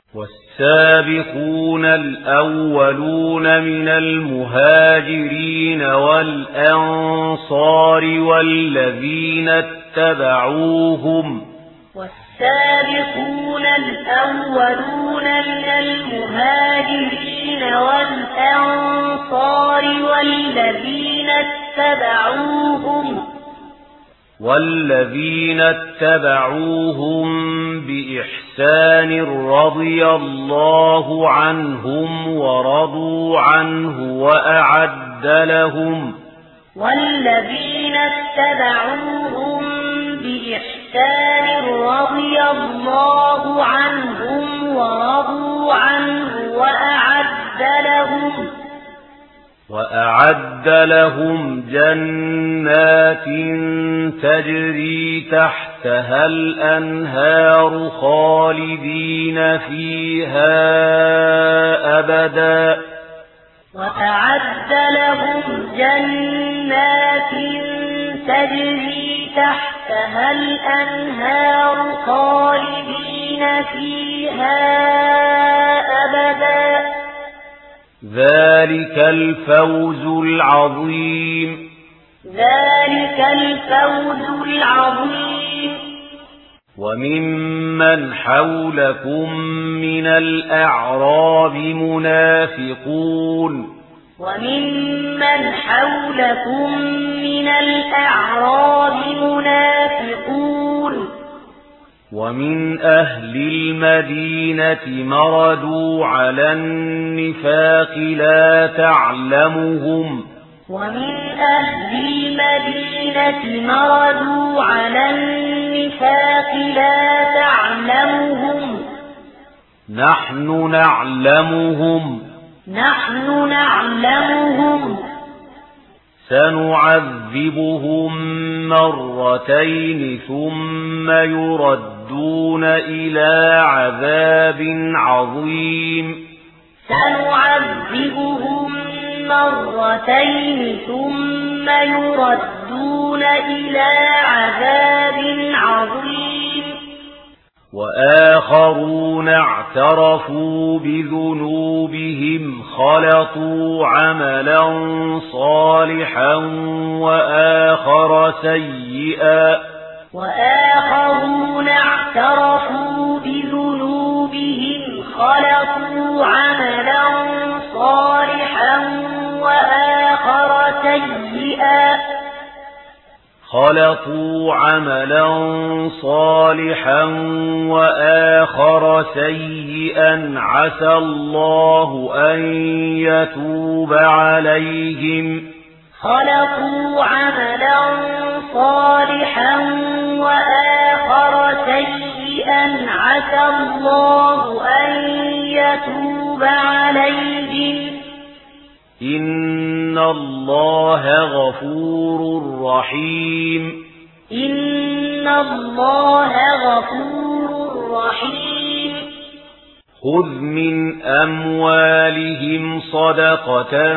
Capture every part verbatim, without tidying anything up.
والسابقون الأولون من المهاجرين والأنصار والذين اتبعوهم والسابقون الأولون من المهاجرين والأنصار والذين اتبعوهم والذين اتبعوهم بإحسان رضي الله عنهم ورضوا عنه وأعد لهم والذين اتبعوهم بإحسان رضي الله عنهم ورضوا عنه وأعد لهم وأعد لهم جنات تجري تحتها الأنهار خالدين فيها أبدا وأعد لهم جنات تجري تحتها الأنهار خالدين فيها أبدا ذلك الفوز العظيم ذلك الفوز العظيم وممن حولكم من الأعراب منافقون وممن حولكم من الأعراب منافقون ومن أهل المدينة مردوا على النفاق لا تعلمهم ومن أهل المدينة مردوا على النفاق لا تعلمهم نحن نعلمهم نحن نعلمهم سنعذبهم مرتين ثم يردون إلى عذاب عظيم سنعذبهم مرتين ثم يردون إلى عذاب عظيم وآخرون اعترفوا بذنوبهم خلطوا عملا صالحا وآخر سيئا وآخرون اعترفوا بذنوبهم خلطوا عملا صالحا وآخر سيئا خلطوا عملا صالحا وآخر سيئا عسى الله أن يتوب عليهم خلطوا عملا صالحا وآخر سيئا عسى الله أن يتوب عليهم إن الله غفور رحيم إن الله غفور رحيم خذ من أموالهم صدقة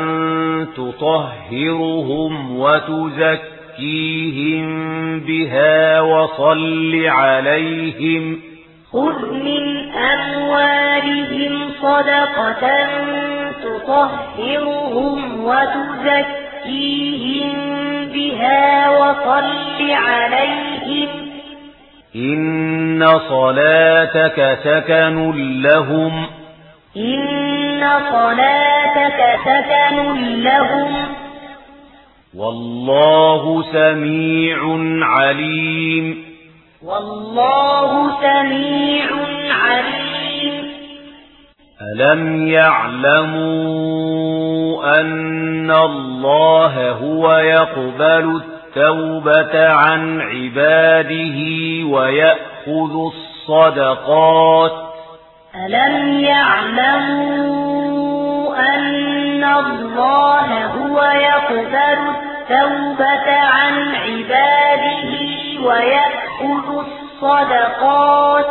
تطهرهم وتزكيهم بها وصل عليهم خذ من أموالهم صدقة تطهرهم وتزكيهم بها وصل عليهم إن صلاتك سكن لهم إن صلاتك سكن لهم والله سميع عليم والله سميع عليم ألم يعلموا أن الله هو يقبل التوبة عن عباده ويأخذ الصدقات ألم يعلموا أن الله هو يقبل التوبة عن عباده ويأخذ الصدقات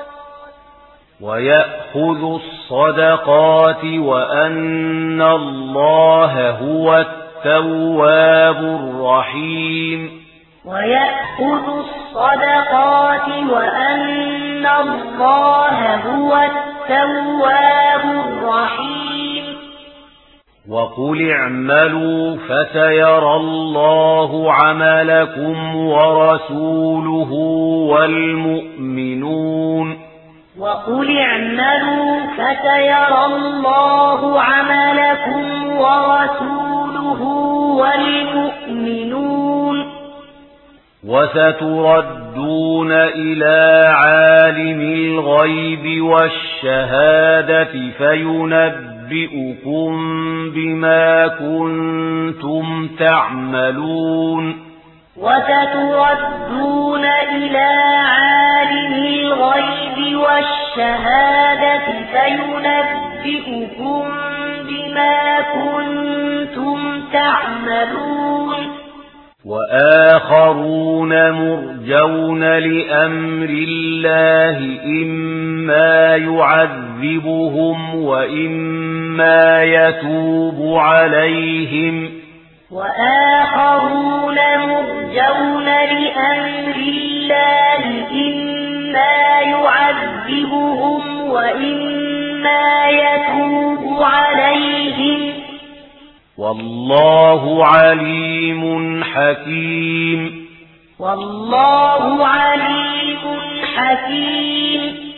ويأخذ الصدقات وأن الله هو التواب الرحيم ويأخذ الصدقات وأن الله هو التواب التواب الرحيم وقل اعملوا فسيرى الله عملكم ورسوله والمؤمنون وقل اعملوا فسيرى الله عملكم ورسوله والمؤمنون وستردون إلى عالم الغيب والشهادة فينبئكم بما كنتم تعملون وستردون إلى عالم الغيب والشهادة فينبئكم بما كنتم تعملون وآخرون مرجون لأمر الله إما يعذبهم وإما يتوب عليهم وآخرون مرجون لأمر الله إما يعذبهم وإما يتوب عليهم والله عليم حكيم والله عليم حكيم